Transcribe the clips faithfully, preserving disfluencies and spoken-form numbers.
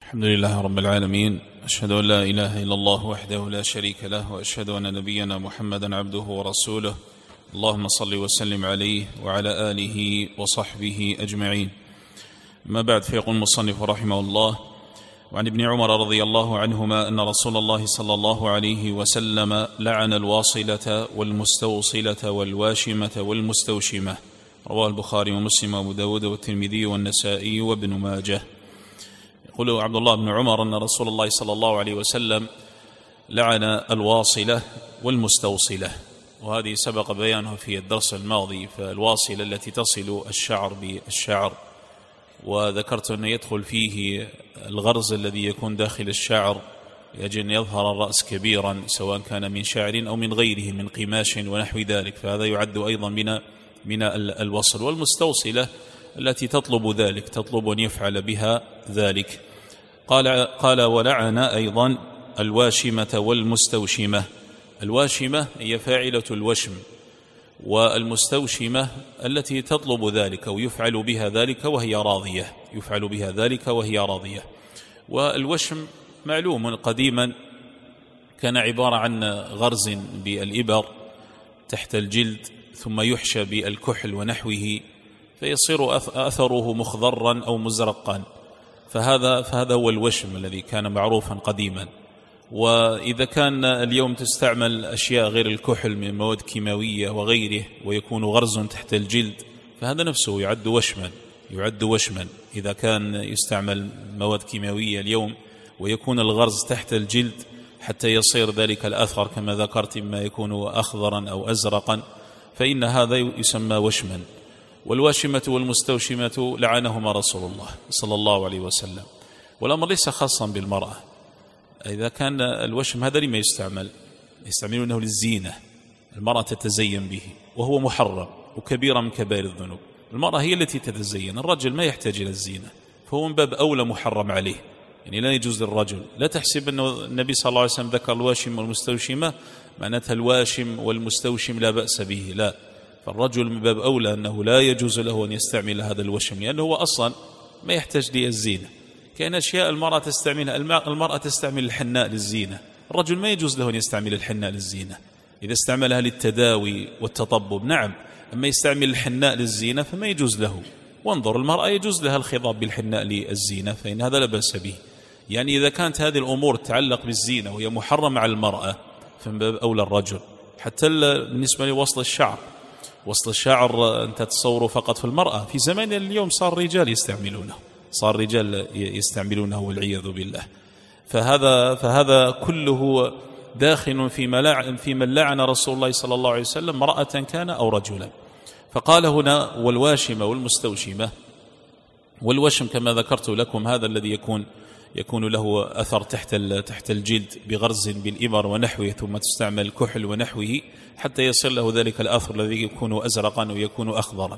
الحمد لله رب العالمين، أشهد أن لا إله إلا الله وحده لا شريك له، وأشهد أن نبينا محمدا عبده ورسوله. اللهم صل وسلم عليه وعلى آله وصحبه أجمعين. ما بعد، فيقول المصنف رحمه الله: وعن ابن عمر رضي الله عنهما أن رسول الله صلى الله عليه وسلم لعن الواصلة والمستوصلة والواشمة والمستوشمة. رواه البخاري ومسلم وأبو داود والترمذي والنسائي وابن ماجه. يقول عبد الله بن عمر أن رسول الله صلى الله عليه وسلم لعن الواصلة والمستوصلة، وهذه سبق بيانه في الدرس الماضي. فالواصلة التي تصل الشعر بالشعر، وذكرت أن يدخل فيه الغرز الذي يكون داخل الشعر يجب أن يظهر الرأس كبيرا، سواء كان من شعر أو من غيره من قماش ونحو ذلك، فهذا يعد أيضا من من الوصل. والمستوصلة التي تطلب ذلك، تطلب أن يفعل بها ذلك. قال قال ولعن أيضا الواشمة والمستوشمة. الواشمة هي فاعلة الوشم، والمستوشمة التي تطلب ذلك أو يفعل بها ذلك وهي راضية، يفعل بها ذلك وهي راضية. والوشم معلوم قديما كان عبارة عن غرز بالإبر تحت الجلد، ثم يحشى بالكحل ونحوه فيصير أثره مخضرا أو مزرقا، فهذا فهذا هو الوشم الذي كان معروفا قديما. وإذا كان اليوم تستعمل أشياء غير الكحل من مواد كيماوية وغيره ويكون غرز تحت الجلد، فهذا نفسه يعد وشما، يعد وشما. إذا كان يستعمل مواد كيماوية اليوم ويكون الغرز تحت الجلد حتى يصير ذلك الأثر كما ذكرت ما يكون أخضرا أو أزرقا، فإن هذا يسمى وشما. والواشمة والمستوشمة لعنهما رسول الله صلى الله عليه وسلم. والأمر ليس خاصا بالمرأة. إذا كان الوشم هذا لما يستعمل؟ يستعملونه للزينة، المرأة تتزين به وهو محرم وكبيرة من كبائر الذنوب. المرأة هي التي تتزين، الرجل ما يحتاج إلى الزينة، فهو من باب أولى محرم عليه، يعني لا يجوز للرجل. لا تحسب أن النبي صلى الله عليه وسلم ذكر الواشم والمستوشمة معناتها الواشم والمستوشم لا بأس به، لا. فالرجل من باب أولى أنه لا يجوز له أن يستعمل هذا الوشم، لأنه هو أصلا ما يحتاج للزينة. كأن أشياء المرأة تستعملها، المرأة تستعمل الحناء للزينة، الرجل ما يجوز له أن يستعمل الحناء للزينة. إذا استعملها للتداوي والتطبب نعم، أما يستعمل الحناء للزينة فما يجوز له. وانظر، المرأة يجوز لها الخضاب بالحناء للزينة، فإن هذا لا بأس به. يعني إذا كانت هذه الأمور تتعلق بالزينة وهي محرمة على المرأة فمن باب أولى الرجل. حتى بالنسبة لوصل الشعر، وصل الشعر أنت تصوره فقط في المرأة، في زمان اليوم صار الرجال يستعملونه، صار الرجال يستعملونه والعياذ بالله. فهذا فهذا كله داخل في في من لعن رسول الله صلى الله عليه وسلم امرأة كان أو رجلا. فقال هنا والواشمة والمستوشمة. والوشم كما ذكرت لكم هذا الذي يكون يكون له أثر تحت تحت الجلد بغرز بالإبر ونحوه، ثم تستعمل الكحل ونحوه حتى يصل له ذلك الأثر الذي يكون أزرقا ويكون أخضرا.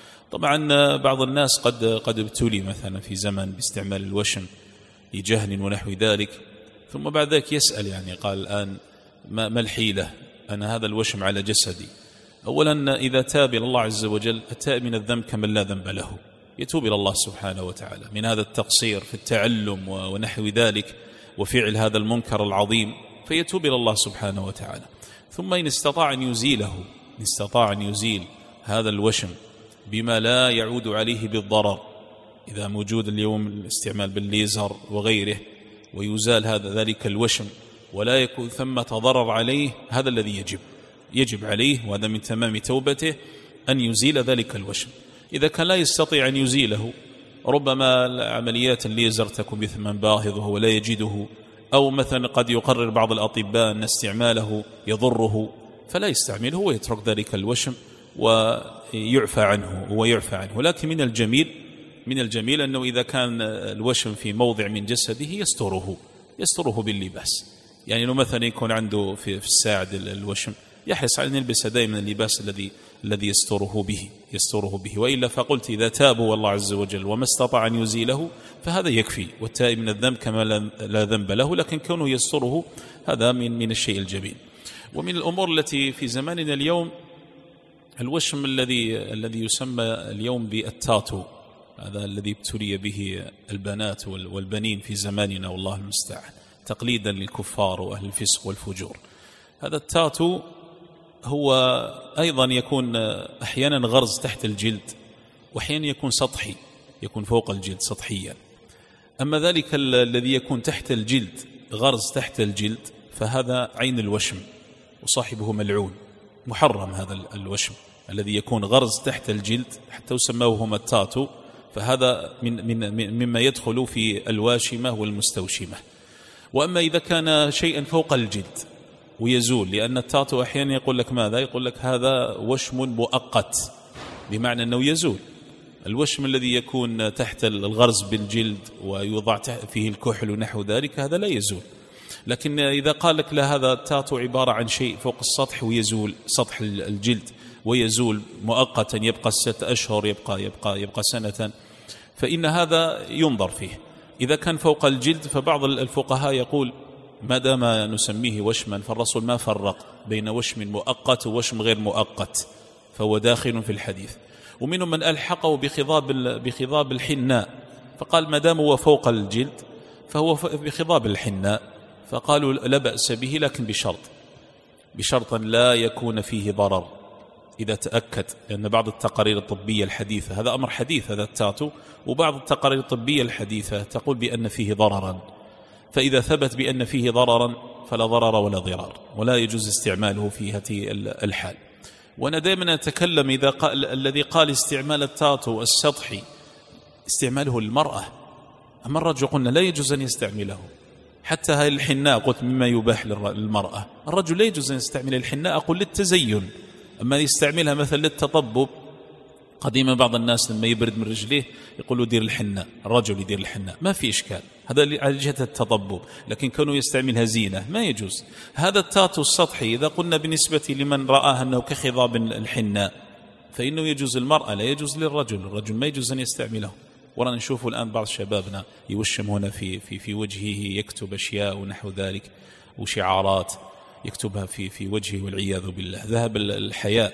طبعا بعض الناس قد قد ابتلي مثلا في زمن باستعمال الوشم لجهل ونحو ذلك، ثم بعد ذلك يسأل، يعني قال الآن ما, ما الحيلة؟ أنا هذا الوشم على جسدي. أولا إذا تاب إلى الله عز وجل، التائب من الذنب كمن لا ذنب له، يتوب إلى الله سبحانه وتعالى من هذا التقصير في التعلم ونحو ذلك وفعل هذا المنكر العظيم، فيتوب إلى الله سبحانه وتعالى. ثم إن استطاع أن يزيله، إن استطاع أن يزيل هذا الوشم بما لا يعود عليه بالضرر، إذا موجود اليوم الاستعمال بالليزر وغيره ويزال هذا ذلك الوشم ولا يكون ثمة ضرر عليه، هذا الذي يجب يجب عليه، وهذا من تمام توبته أن يزيل ذلك الوشم. إذا كان لا يستطيع أن يزيله، ربما عمليات الليزر تكون بثمن باهظ وهو لا يجده، أو مثلا قد يقرر بعض الأطباء أن استعماله يضره فلا يستعمله ويترك ذلك الوشم ويعفى عنه ويعفى عنه. ولكن من الجميل من الجميل أنه إذا كان الوشم في موضع من جسده يستره يستره باللباس. يعني لو مثلا يكون عنده في الساعد الوشم، يحرص على أن يلبس دائما اللباس الذي الذي يستره به يستره به وإلا فقلت إذا تابوا والله عز وجل وما استطاع أن يزيله فهذا يكفي، والتائب من الذنب كما لا ذنب له. لكن كونه يستره هذا من من الشيء الجميل. ومن الأمور التي في زماننا اليوم الوشم الذي الذي يسمى اليوم بالتاتو، هذا الذي ابتلي به البنات والبنين في زماننا والله المستعان، تقليدا للكفار وأهل الفسق والفجور. هذا التاتو هو أيضا يكون أحيانا غرز تحت الجلد، وأحيانا يكون سطحي، يكون فوق الجلد سطحيا. أما ذلك الذي يكون تحت الجلد غرز تحت الجلد فهذا عين الوشم، وصاحبه ملعون، محرم هذا الوشم الذي يكون غرز تحت الجلد، حتى يسموه هما التاتو، فهذا من من مما يدخل في الواشمة والمستوشمة. وأما إذا كان شيئا فوق الجلد ويزول، لأن التاتو أحيانا يقول لك ماذا؟ يقول لك هذا وشم مؤقت، بمعنى أنه يزول. الوشم الذي يكون تحت الغرز بالجلد ويوضع فيه الكحل ونحو ذلك هذا لا يزول. لكن إذا قال لك لا، هذا التاتو عبارة عن شيء فوق السطح ويزول، سطح الجلد ويزول مؤقتا، يبقى ستة أشهر، يبقى, يبقى, يبقى سنة، فإن هذا ينظر فيه. إذا كان فوق الجلد فبعض الفقهاء يقول ما دام نسميه وشما فالرسول ما فرق بين وشم مؤقت ووشم غير مؤقت، فهو داخل في الحديث. ومنهم من ألحقه بخضاب بخضاب الحناء، فقال ما دام هو فوق الجلد فهو بخضاب الحناء، فقالوا لا بأس به، لكن بشرط بشرط لا يكون فيه ضرر إذا تأكد، لأن بعض التقارير الطبية الحديثة، هذا أمر حديث هذا التاتو، وبعض التقارير الطبية الحديثة تقول بأن فيه ضررا، فإذا ثبت بأن فيه ضررا فلا ضرر ولا ضرار، ولا يجوز استعماله في هذه الحال. وأنا دائما أتكلم إذا قال الذي قال استعمال التاتو السطحي استعماله للمرأة، أما الرجل قلنا لا يجوز أن يستعمله. حتى هاي الحناء قلت مما يباح للمرأة، الرجل لا يجوز أن يستعمل الحناء، أقول للتزين. أما يستعملها مثلا للتطبب، قديما بعض الناس لما يبرد من رجليه يقولوا دير الحناء، الرجل يدير الحناء، ما في إشكال، هذا على جهة التطبب، لكن كانوا يستعملها زينة، ما يجوز. هذا التاتو السطحي إذا قلنا بالنسبة لمن رآه أنه كخضاب الحناء فإنه يجوز المرأة، لا يجوز للرجل، الرجل ما يجوز أن يستعمله. ورانا نشوف الآن بعض شبابنا يوشم هنا في, في, في وجهه، يكتب أشياء ونحو ذلك وشعارات يكتبها في, في وجهه والعياذ بالله. ذهب الحياء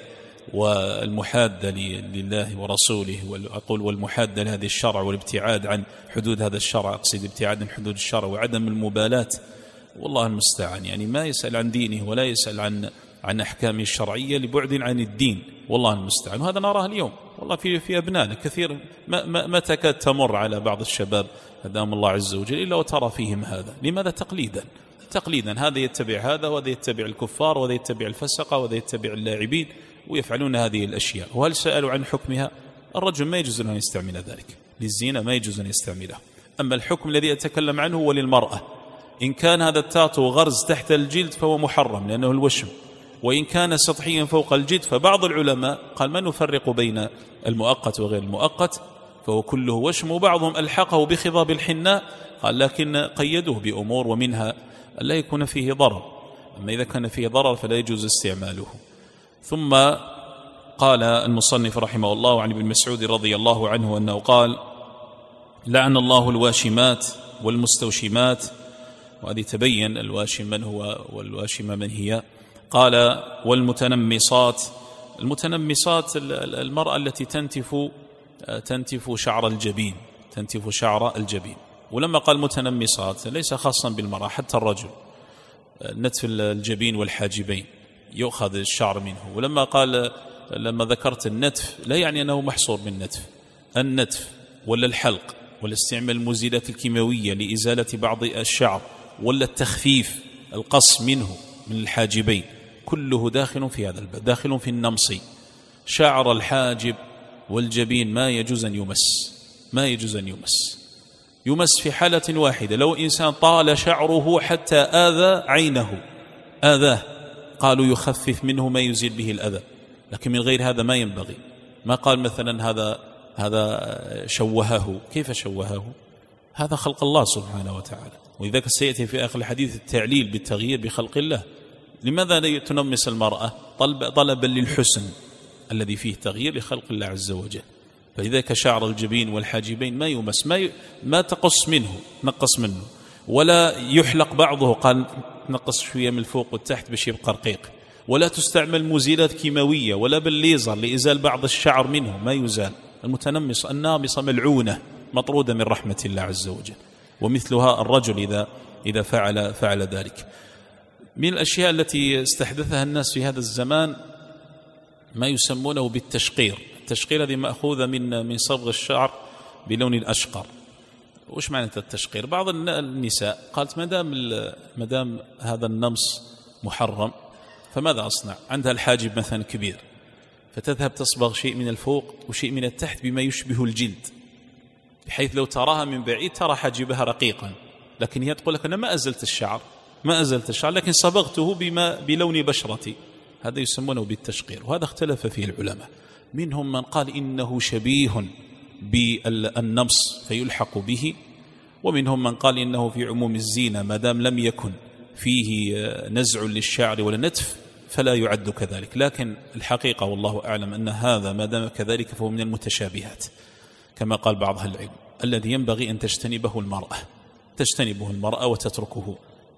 والمحادة لله ورسوله، وأقول والمحادة لهذه الشرع، والابتعاد عن حدود هذا الشرع، أقصد ابتعاد عن حدود الشرع وعدم المبالاة، والله المستعان. يعني ما يسأل عن دينه ولا يسأل عن عن أحكامه الشرعية لبعد عن الدين، والله المستعان. وهذا نراه اليوم والله في في أبنائنا كثير، ما, ما, ما تكاد تمر على بعض الشباب هداهم الله عز وجل إلا وترى فيهم هذا. لماذا؟ تقليدا تقليدا، هذا يتبع هذا، وهذا يتبع الكفار، وهذا يتبع الفسقة، وهذا يتبع اللاعبين، ويفعلون هذه الأشياء. وهل سألوا عن حكمها؟ الرجل ما يجوز أن يستعمل ذلك للزينة، ما يجوز أن يستعمله. أما الحكم الذي أتكلم عنه هو للمرأة. إن كان هذا التاتو غرز تحت الجلد فهو محرم لأنه الوشم، وإن كان سطحيا فوق الجلد فبعض العلماء قال ما نفرق بين المؤقت وغير المؤقت، فهو كله وشم. وبعضهم ألحقه بخضاب الحناء، قال لكن قيدوه بأمور، ومنها ألا يكون فيه ضرر. أما إذا كان فيه ضرر فلا يجوز استعماله. ثم قال المصنف رحمه الله عن ابن مسعود رضي الله عنه أنه قال لعن الله الواشمات والمستوشمات. وهذه تبين الواشم من هو والواشمة من هي. قال والمتنمصات. المتنمصات المرأة التي تنتف تنتف شعر الجبين، تنتف شعر الجبين. ولما قال متنمصات ليس خاصا بالمرأة، حتى الرجل نتف الجبين والحاجبين يؤخذ الشعر منه. ولما قال لما ذكرت النتف لا يعني أنه محصور بالنتف، النتف ولا الحلق ولا استعمال المزيلات الكيماوية لإزالة بعض الشعر ولا التخفيف القص منه من الحاجبين، كله داخل في هذا الباب، داخل في النمص. شعر الحاجب والجبين ما يجوز أن يمس، ما يجوز أن يمس. يمس في حالة واحدة، لو إنسان طال شعره حتى آذى عينه، آذاه، قالوا يخفف منه ما يزيل به الأذى، لكن من غير هذا ما ينبغي. ما قال مثلا هذا هذا شوهه، كيف شوهه؟ هذا خلق الله سبحانه وتعالى. وإذا سيأتي في آخر الحديث التعليل بالتغيير بخلق الله. لماذا لا تنمس المرأة؟ طلب طلبا للحسن الذي فيه تغيير لخلق الله عز وجل. فلذلك شعر الجبين والحاجبين ما يمس، ما, ي... ما تقص منه، نقص منه، ولا يحلق بعضه، قال نقص شوية من الفوق والتحت باش يبقى رقيق، ولا تستعمل مزيلات كيماوية ولا بالليزر لإزال بعض الشعر منه، ما يزال، المتنمص النامصة ملعونة مطرودة من رحمة الله عز وجل، ومثلها الرجل إذا إذا فعل فعل ذلك. من الأشياء التي استحدثها الناس في هذا الزمان ما يسمونه بالتشقير. التشقير هذه مأخوذة من من صبغ الشعر بلون الأشقر. وش معنى التشقير؟ بعض النساء قالت ما دام ما دام هذا النمص محرم فماذا أصنع؟ عندها الحاجب مثلا كبير، فتذهب تصبغ شيء من الفوق وشيء من التحت بما يشبه الجلد، بحيث لو تراها من بعيد ترى حاجبها رقيقا، لكن هي تقول لك أنا ما أزلت الشعر ما أزلت الشعر لكن صبغته بما بلون بشرتي. هذا يسمونه بالتشقير، وهذا اختلف فيه العلماء. منهم من قال إنه شبيه بالنمص فيلحق به، ومنهم من قال إنه في عموم الزينة ما دام لم يكن فيه نزع للشعر ولا نتف فلا يعد كذلك. لكن الحقيقة والله أعلم أن هذا ما دام كذلك فهو من المتشابهات، كما قال بعض أهل العلم الذي ينبغي أن تجتنبه المرأة تجتنبه المرأة وتتركه.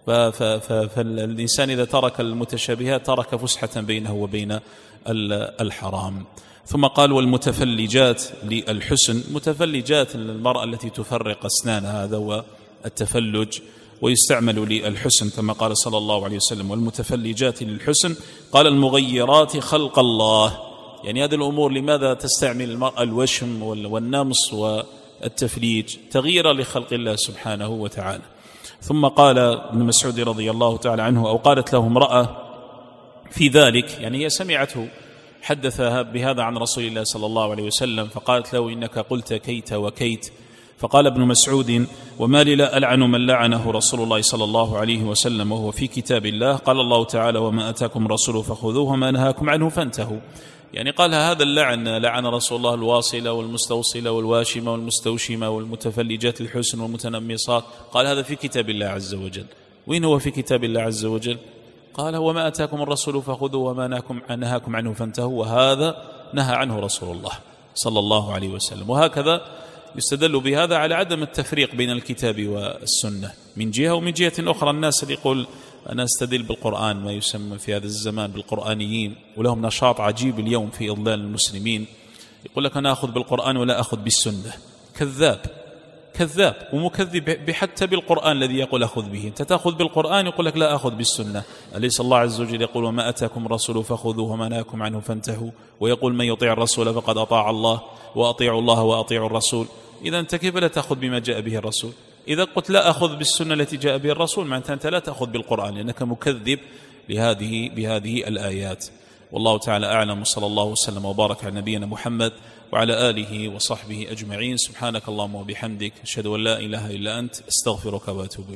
فالإنسان إذا ترك المتشابهات ترك فسحة بينه وبين الحرام. ثم قال والمتفلجات للحسن، متفلجات المرأة التي تفرق أسنانها، هذا هو التفلج، ويستعمل للحسن كما قال صلى الله عليه وسلم والمتفلجات للحسن. قال المغيرات خلق الله، يعني هذه الأمور لماذا تستعمل المرأة الوشم والنمص والتفليج؟ تغييرا لخلق الله سبحانه وتعالى. ثم قال ابن مسعود رضي الله تعالى عنه أو قالت له امرأة في ذلك، يعني هي سمعته حدثها بهذا عن رسول الله صلى الله عليه وسلم، فقالت له إنك قلت كيت وكيت. فقال ابن مسعود وما لي لا ألعن من لعنه رسول الله صلى الله عليه وسلم وهو في كتاب الله. قال الله تعالى وما أتاكم الرسول فخذوه وما نهاكم عنه فانتهوا. يعني قال هذا اللعن لعن رسول الله الواصلة والمستوصلة والواشمة والمستوشمة والمتفلجات الحسن والمتنمصات، قال هذا في كتاب الله عز وجل. وين هو في كتاب الله عز وجل؟ قال وما أتاكم الرسول فخذوه وما نهاكم عنه فانتهوا، وهذا نهى عنه رسول الله صلى الله عليه وسلم. وهكذا يستدل بهذا على عدم التفريق بين الكتاب والسنة من جهة، ومن جهة أخرى الناس اللي يقول أنا أستدل بالقرآن، ما يسمى في هذا الزمان بالقرآنيين، ولهم نشاط عجيب اليوم في إضلال المسلمين، يقول لك أنا أخذ بالقرآن ولا أخذ بالسنة. كذاب كذاب ومكذب حتى بالقرآن الذي يقول أخذ به. أنت تأخذ بالقرآن يقول لك لا أخذ بالسنة. أليس الله عز وجل يقول وما أتاكم الرسول فخذوه وما نهاكم عنه فانتهوا، ويقول من يطيع الرسول فقد أطاع الله وأطيعوا الله وأطيعوا الرسول. إذا أنت كيف لا تأخذ بما جاء به الرسول؟ إذا قلت لا أخذ بالسنة التي جاء به الرسول معناتها أنت لا تأخذ بالقرآن، لأنك مكذب لهذه بهذه الآيات. والله تعالى أعلم، وصلى الله وسلم وبارك على نبينا محمد وعلى آله وصحبه أجمعين. سبحانك اللهم وبحمدك أشهد أن لا إله إلا أنت أستغفرك وأتوب إليك.